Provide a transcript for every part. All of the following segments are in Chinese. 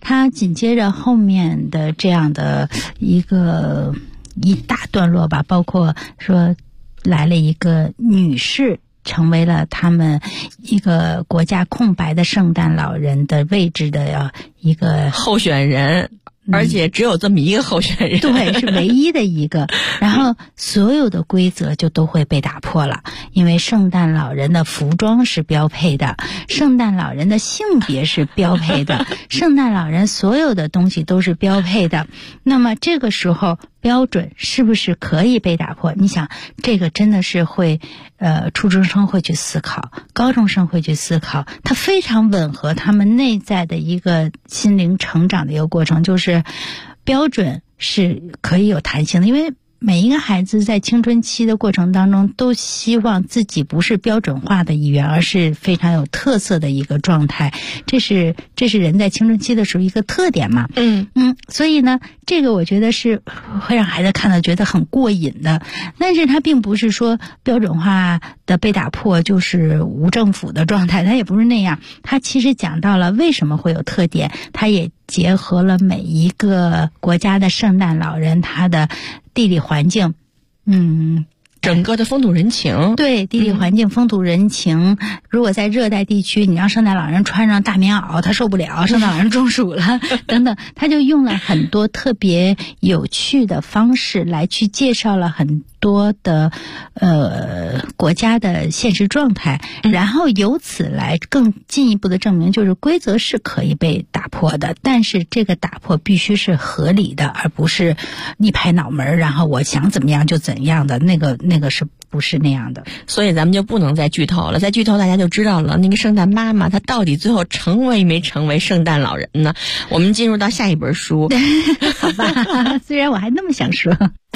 他紧接着后面的这样的一大段落吧，包括说来了一个女士，成为了他们一个国家空白的圣诞老人的位置的一个候选人。而且只有这么一个候选人， 对，是唯一的一个。然后所有的规则就都会被打破了，因为圣诞老人的服装是标配的，圣诞老人的性别是标配的，圣诞老人所有的东西都是标配的。那么这个时候标准是不是可以被打破？你想，这个真的是会初中生会去思考，高中生会去思考，它非常吻合他们内在的一个心灵成长的一个过程，就是标准是可以有弹性的。因为每一个孩子在青春期的过程当中都希望自己不是标准化的一员，而是非常有特色的一个状态，这是人在青春期的时候一个特点嘛。所以呢，这个我觉得是会让孩子看到觉得很过瘾的。但是它并不是说标准化的被打破就是无政府的状态，它也不是那样。它其实讲到了为什么会有特点，它也结合了每一个国家的圣诞老人他的地理环境， 整个的风土人情。 对，地理环境、风土人情。如果在热带地区，你让圣诞老人穿上大棉袄，他受不了，圣诞老人中暑了等等，他就用了很多特别有趣的方式来去介绍了很多的国家的现实状态，然后由此来更进一步的证明，就是规则是可以被打破的，但是这个打破必须是合理的，而不是一拍脑门然后我想怎么样就怎样的，那个是不是那样的？所以咱们就不能再剧透了，再剧透大家就知道了那个圣诞妈妈她到底最后成为没成为圣诞老人呢？我们进入到下一本书好吧，虽然我还那么想说。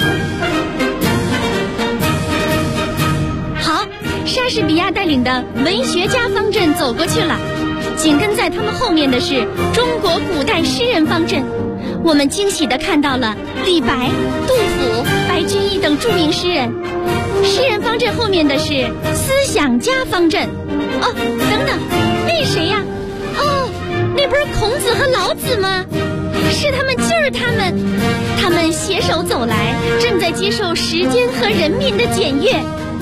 好，莎士比亚带领的文学家方阵走过去了，紧跟在他们后面的是中国古代诗人方阵。我们惊喜地看到了李白、杜甫、白居易等著名诗人。诗人方阵后面的是思想家方阵。等等，那谁呀？那不是孔子和老子吗？是他们，就是他们，他们携手走来，正在接受时间和人民的检阅。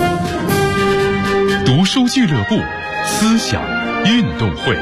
读书俱乐部，思想运动会。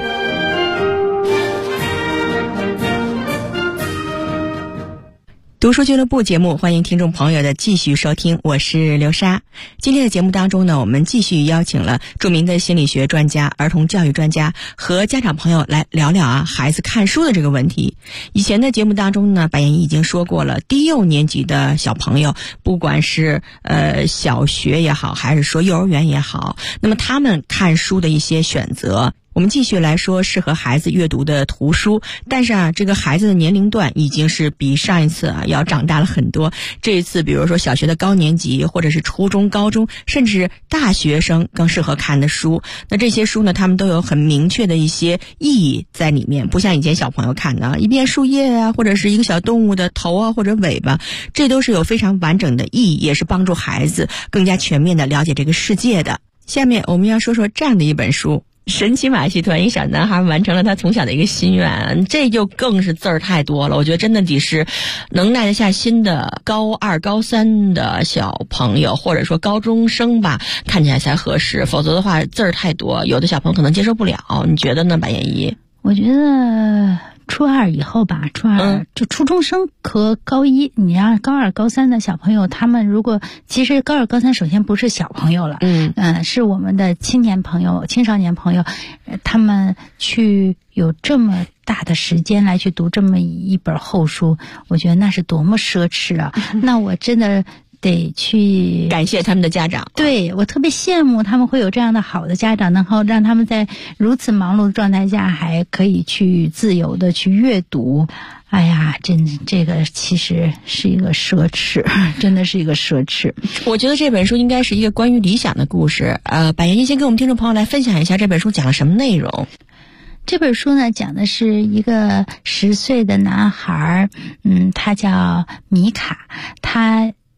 读书俱乐部节目，欢迎听众朋友的继续收听，我是刘莎。今天的节目当中呢，我们继续邀请了著名的心理学专家、儿童教育专家和家长朋友来聊聊孩子看书的这个问题。以前的节目当中呢，白岩已经说过了，低幼年级的小朋友，不管是小学也好，还是说幼儿园也好，那么他们看书的一些选择。我们继续来说适合孩子阅读的图书，但是这个孩子的年龄段已经是比上一次要长大了很多。这一次比如说小学的高年级，或者是初中、高中，甚至大学生更适合看的书。那这些书呢，他们都有很明确的一些意义在里面，不像以前小朋友看的一片树叶或者是一个小动物的头或者尾巴，这都是有非常完整的意义，也是帮助孩子更加全面的了解这个世界的。下面我们要说说这样的一本书，神奇马戏团一小男孩完成了他从小的一个心愿，这就更是字儿太多了。我觉得真的得是能耐得下心的高2、高3的小朋友，或者说高中生吧，看起来才合适，否则的话字儿太多，有的小朋友可能接受不了。你觉得呢，白燕姨？ 我觉得初2以后吧，初2就初中生和高1，你让高2、高3的小朋友，他们如果其实高2、高3首先不是小朋友了，是我们的青年朋友、青少年朋友，他们去有这么大的时间来去读这么一本厚书，我觉得那是多么奢侈啊！那我真的得去感谢他们的家长。 对，我特别羡慕他们会有这样的好的家长，然后让他们在如此忙碌的状态下还可以去自由的去阅读。哎呀，这个其实是一个奢侈，真的是一个奢侈。 我觉得这本书应该是一个关于理想的故事。百言，先跟我们听众朋友来分享一下这本书讲了什么内容。 这本书呢，讲的是一个10岁的男孩，他叫米卡，他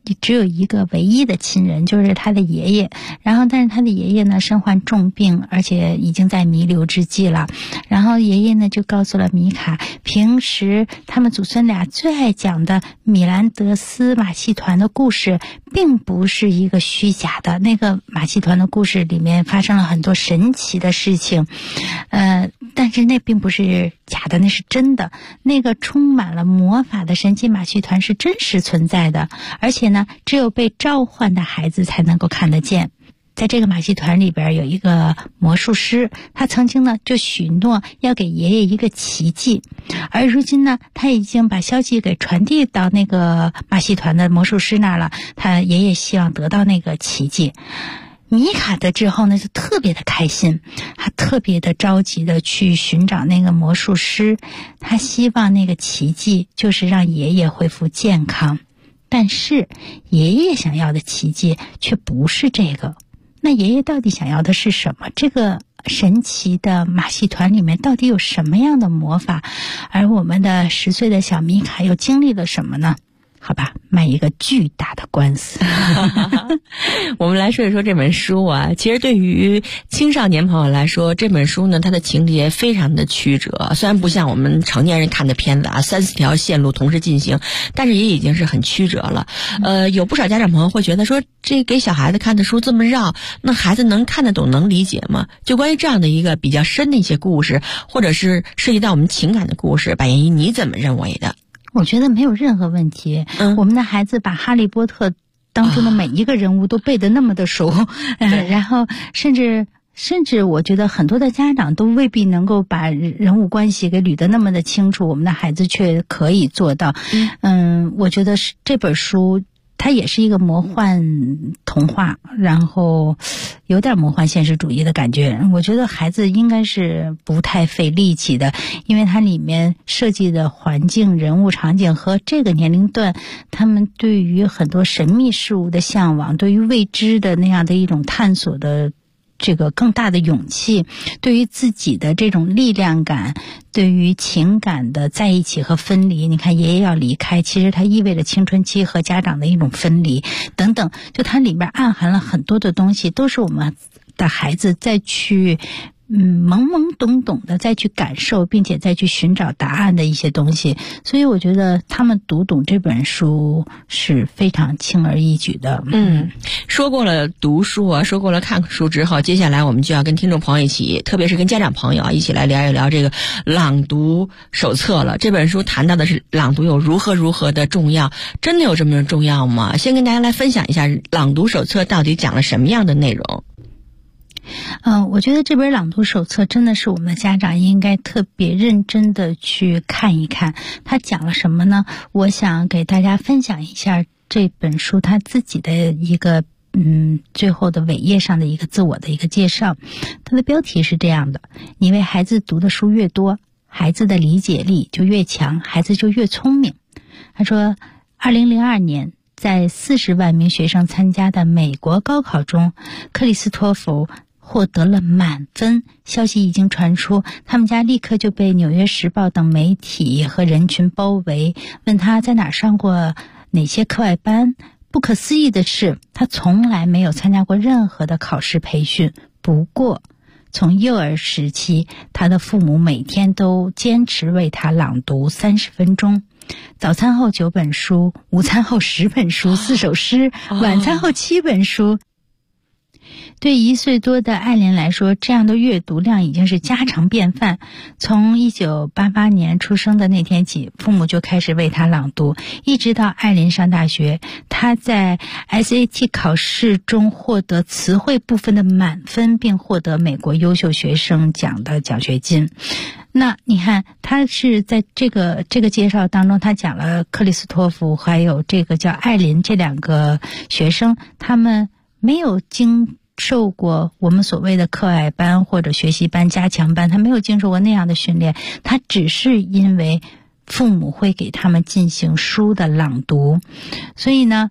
只有一个唯一的亲人，就是他的爷爷。然后但是他的爷爷呢身患重病，而且已经在弥留之际了。然后爷爷呢就告诉了米卡，平时他们祖孙俩最爱讲的米兰德斯马戏团的故事并不是一个虚假的，那个马戏团的故事里面发生了很多神奇的事情，但是那并不是假的，那是真的。那个充满了魔法的神奇马戏团是真实存在的，而且呢只有被召唤的孩子才能够看得见。在这个马戏团里边有一个魔术师，他曾经呢就许诺要给爷爷一个奇迹，而如今呢他已经把消息给传递到那个马戏团的魔术师那儿了，他爷爷希望得到那个奇迹。米卡得知后呢就特别的开心，他特别的着急的去寻找那个魔术师，他希望那个奇迹就是让爷爷恢复健康。但是爷爷想要的奇迹却不是这个。那爷爷到底想要的是什么？这个神奇的马戏团里面到底有什么样的魔法？而我们的10岁的小米卡又经历了什么呢？好吧，卖一个巨大的官司。 我们来说一说这本书啊，其实对于青少年朋友来说，这本书呢，它的情节非常的曲折，虽然不像我们成年人看的片子啊，3-4条线路同时进行，但是也已经是很曲折了。有不少家长朋友会觉得说，这给小孩子看的书这么绕，那孩子能看得懂能理解吗？就关于这样的一个比较深的一些故事，或者是涉及到我们情感的故事，白妍一你怎么认为的？ 我觉得没有任何问题。我们的孩子把哈利波特当中的每一个人物都背得那么的熟，然后甚至我觉得很多的家长都未必能够把人物关系给捋得那么的清楚，我们的孩子却可以做到。我觉得是这本书它也是一个魔幻童话，然后有点魔幻现实主义的感觉。我觉得孩子应该是不太费力气的，因为它里面设计的环境、人物、场景和这个年龄段他们对于很多神秘事物的向往，对于未知的那样的一种探索的这个更大的勇气，对于自己的这种力量感，对于情感的在一起和分离。你看爷爷要离开，其实它意味着青春期和家长的一种分离等等，就它里面暗含了很多的东西，都是我们的孩子再去懵懵懂懂的再去感受，并且再去寻找答案的一些东西。所以我觉得他们读懂这本书是非常轻而易举的。 说过了读书啊，说过了看书之后，接下来我们就要跟听众朋友一起，特别是跟家长朋友啊，一起来聊一聊这个朗读手册了。这本书谈到的是朗读有如何的重要，真的有这么重要吗？先跟大家来分享一下朗读手册到底讲了什么样的内容。 我觉得这本朗读手册真的是我们的家长应该特别认真的去看一看。它讲了什么呢？我想给大家分享一下这本书它自己的一个最后的尾页上的一个自我的一个介绍。它的标题是这样的：你为孩子读的书越多，孩子的理解力就越强，孩子就越聪明。他说2002年在40万名学生参加的美国高考中，克里斯托弗获得了满分。消息一经传出，他们家立刻就被《纽约时报》等媒体和人群包围，问他在哪儿上过哪些课外班。不可思议的是，他从来没有参加过任何的考试培训。不过从幼儿时期，他的父母每天都坚持为他朗读30分钟。早餐后9本书，午餐后10本书，4首诗，晚餐后7本书。对1岁多的艾琳来说，这样的阅读量已经是家常便饭。从1988年出生的那天起，父母就开始为她朗读，一直到艾琳上大学，她在 SAT 考试中获得词汇部分的满分，并获得美国优秀学生奖的奖学金。那你看，他是在这个介绍当中，他讲了克里斯托弗还有这个叫艾琳这2个学生，他们没有经受过我们所谓的课外班或者学习班、加强班，他没有经受过那样的训练，他只是因为父母会给他们进行书的朗读。所以呢，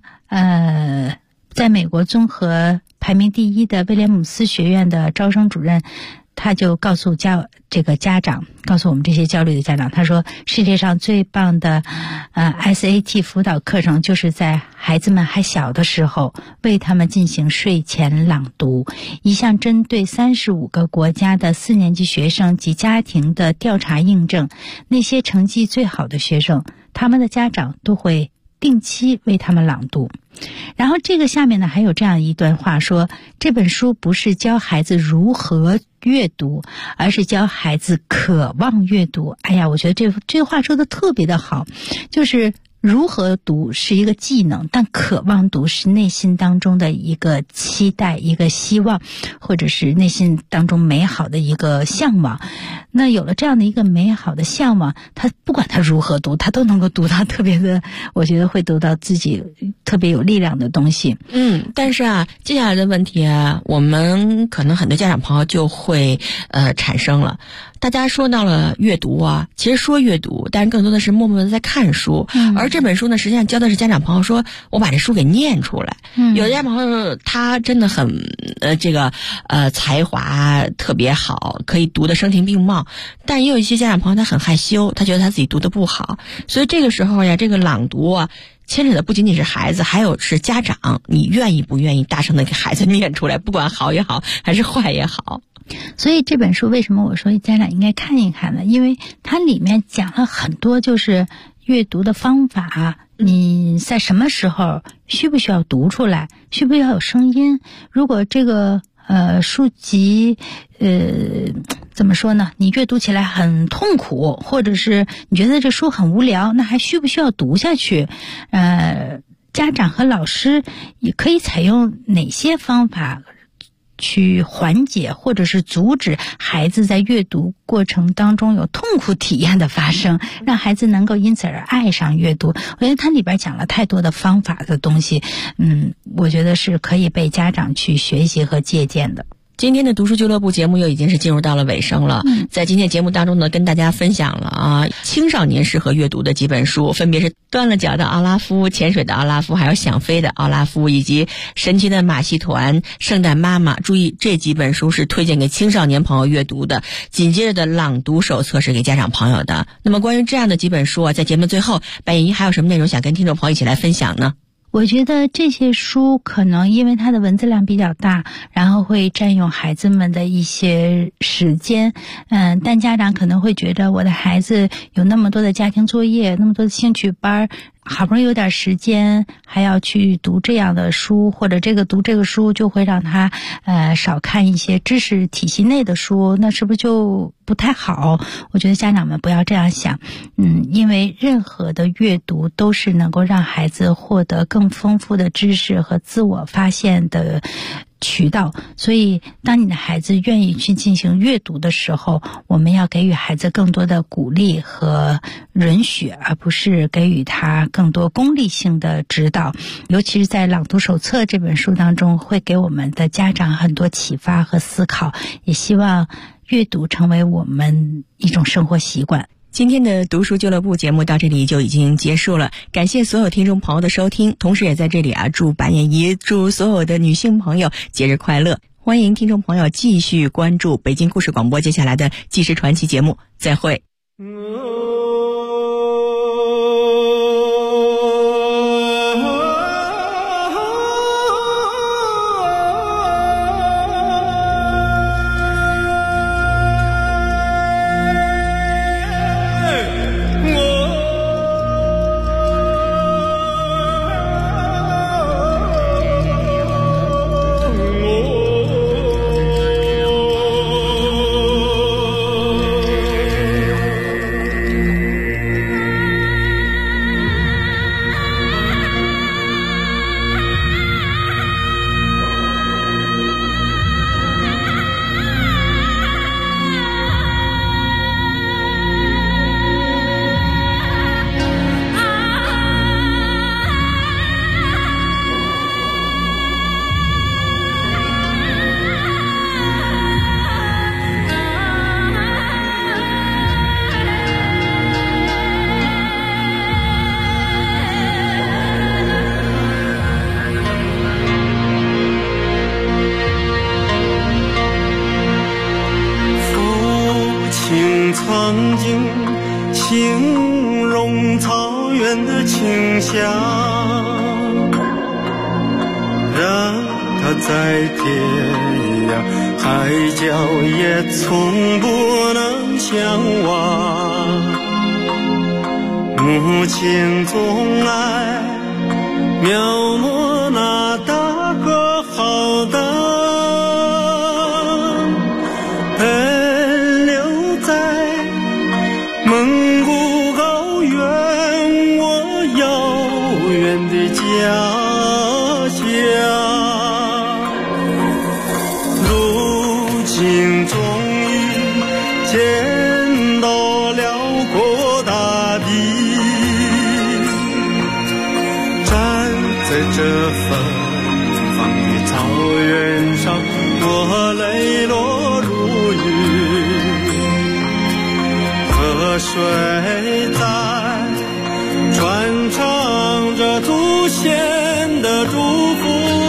在美国综合排名第1的威廉姆斯学院的招生主任他就告诉家长，告诉我们这些焦虑的家长，他说世界上最棒的SAT 辅导课程就是在孩子们还小的时候为他们进行睡前朗读。一项针对35个国家的4年级学生及家庭的调查印证，那些成绩最好的学生，他们的家长都会定期为他们朗读。然后这个下面呢还有这样一段话说，这本书不是教孩子如何阅读，而是教孩子渴望阅读。哎呀，我觉得这话说的特别的好，就是如何读是一个技能，但渴望读是内心当中的一个期待，一个希望，或者是内心当中美好的一个向往。那有了这样的一个美好的向往，他不管他如何读，他都能够读到特别的，我觉得会读到自己特别有力量的东西。 但是接下来的问题我们可能很多家长朋友就会产生了。大家说到了阅读其实说阅读，但是更多的是默默的在看书。而这本书呢，实际上教的是家长朋友说，我把这书给念出来。有的家长朋友他真的很才华特别好，可以读得声情并茂，但也有一些家长朋友他很害羞，他觉得他自己读得不好。所以这个时候这个朗读牵扯的不仅仅是孩子，还有是家长，你愿意不愿意大声的给孩子念出来，不管好也好还是坏也好。 所以这本书为什么我说家长应该看一看呢？因为它里面讲了很多就是阅读的方法，你在什么时候需不需要读出来，需不需要有声音。如果这个书籍怎么说呢，你阅读起来很痛苦，或者是你觉得这书很无聊，那还需不需要读下去？家长和老师也可以采用哪些方法去缓解或者是阻止孩子在阅读过程当中有痛苦体验的发生，让孩子能够因此而爱上阅读。我觉得它里边讲了太多的方法的东西，我觉得是可以被家长去学习和借鉴的。 今天的读书俱乐部节目又已经是进入到了尾声了。在今天节目当中呢，跟大家分享了青少年适合阅读的几本书，分别是《断了脚的奥拉夫》、《潜水的奥拉夫》，还有《想飞的奥拉夫》，以及《神奇的马戏团》、《圣诞妈妈》。注意，这几本书是推荐给青少年朋友阅读的。紧接着的朗读手册是给家长朋友的。那么关于这样的几本书在节目最后，白莹还有什么内容想跟听众朋友一起来分享呢？ 我觉得这些书可能因为它的文字量比较大，然后会占用孩子们的一些时间，但家长可能会觉得我的孩子有那么多的家庭作业，那么多的兴趣班，好不容易有点时间还要去读这样的书，或者读这个书就会让他少看一些知识体系内的书，那是不是就不太好？我觉得家长们不要这样想，因为任何的阅读都是能够让孩子获得更丰富的知识和自我发现的渠道。所以当你的孩子愿意去进行阅读的时候，我们要给予孩子更多的鼓励和允许，而不是给予他更多功利性的指导。尤其是在朗读手册这本书当中，会给我们的家长很多启发和思考，也希望阅读成为我们一种生活习惯。 今天的读书俱乐部节目到这里就已经结束了，感谢所有听众朋友的收听，同时也在这里祝白妍姨，祝所有的女性朋友节日快乐。欢迎听众朋友继续关注北京故事广播接下来的纪实传奇节目，再会。 形容草原的清香，让它在天涯海角也从不能相忘。母亲总爱描摹那大河浩荡，奔流在蒙古高原，我遥远的家乡。如今终于见到辽国大地，站在这芬芳的草原上，我泪落如雨，河水在传唱着祖先的祝福。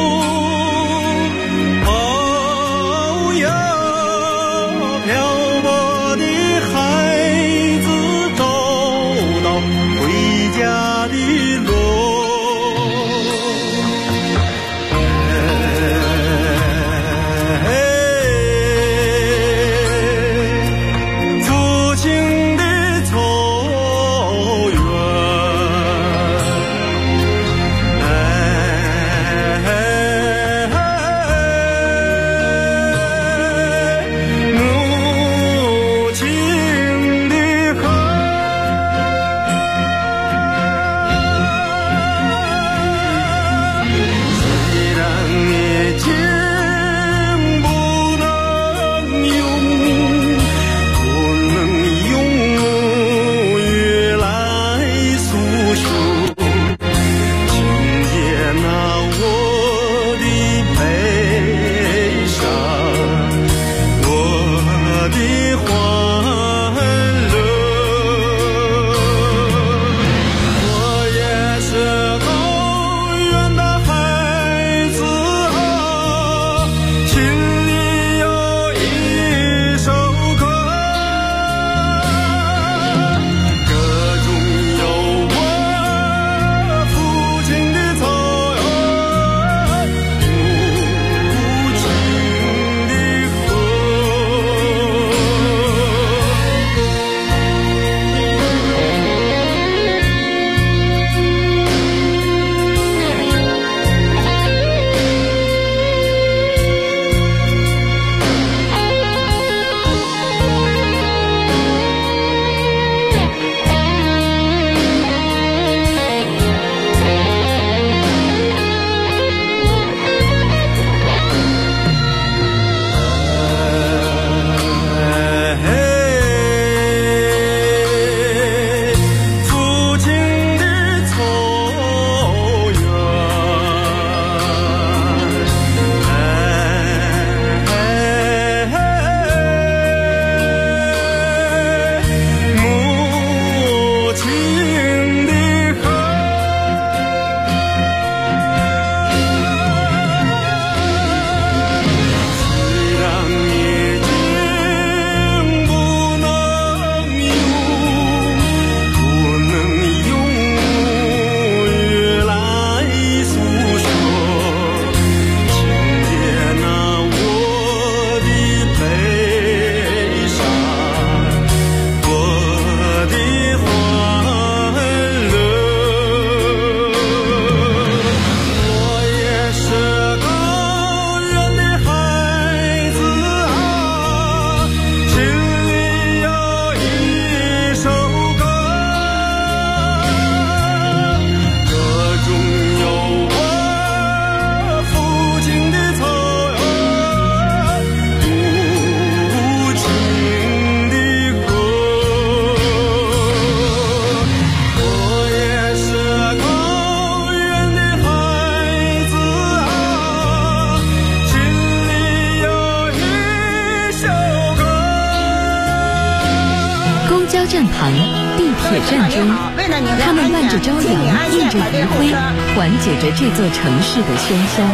站旁、地铁站中，他们伴着朝阳，映着余晖，缓解着这座城市的喧嚣。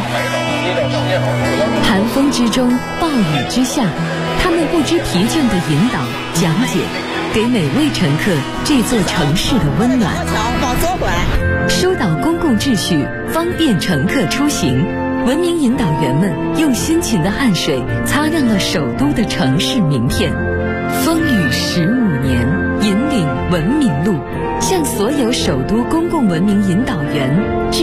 寒风之中，暴雨之下，他们不知疲倦地引导、讲解， 给每位乘客这座城市的温暖。疏导公共秩序，方便乘客出行。文明引导员们用辛勤的汗水擦亮了首都的城市名片。风雨15年，引领文明路，向所有首都公共文明引导员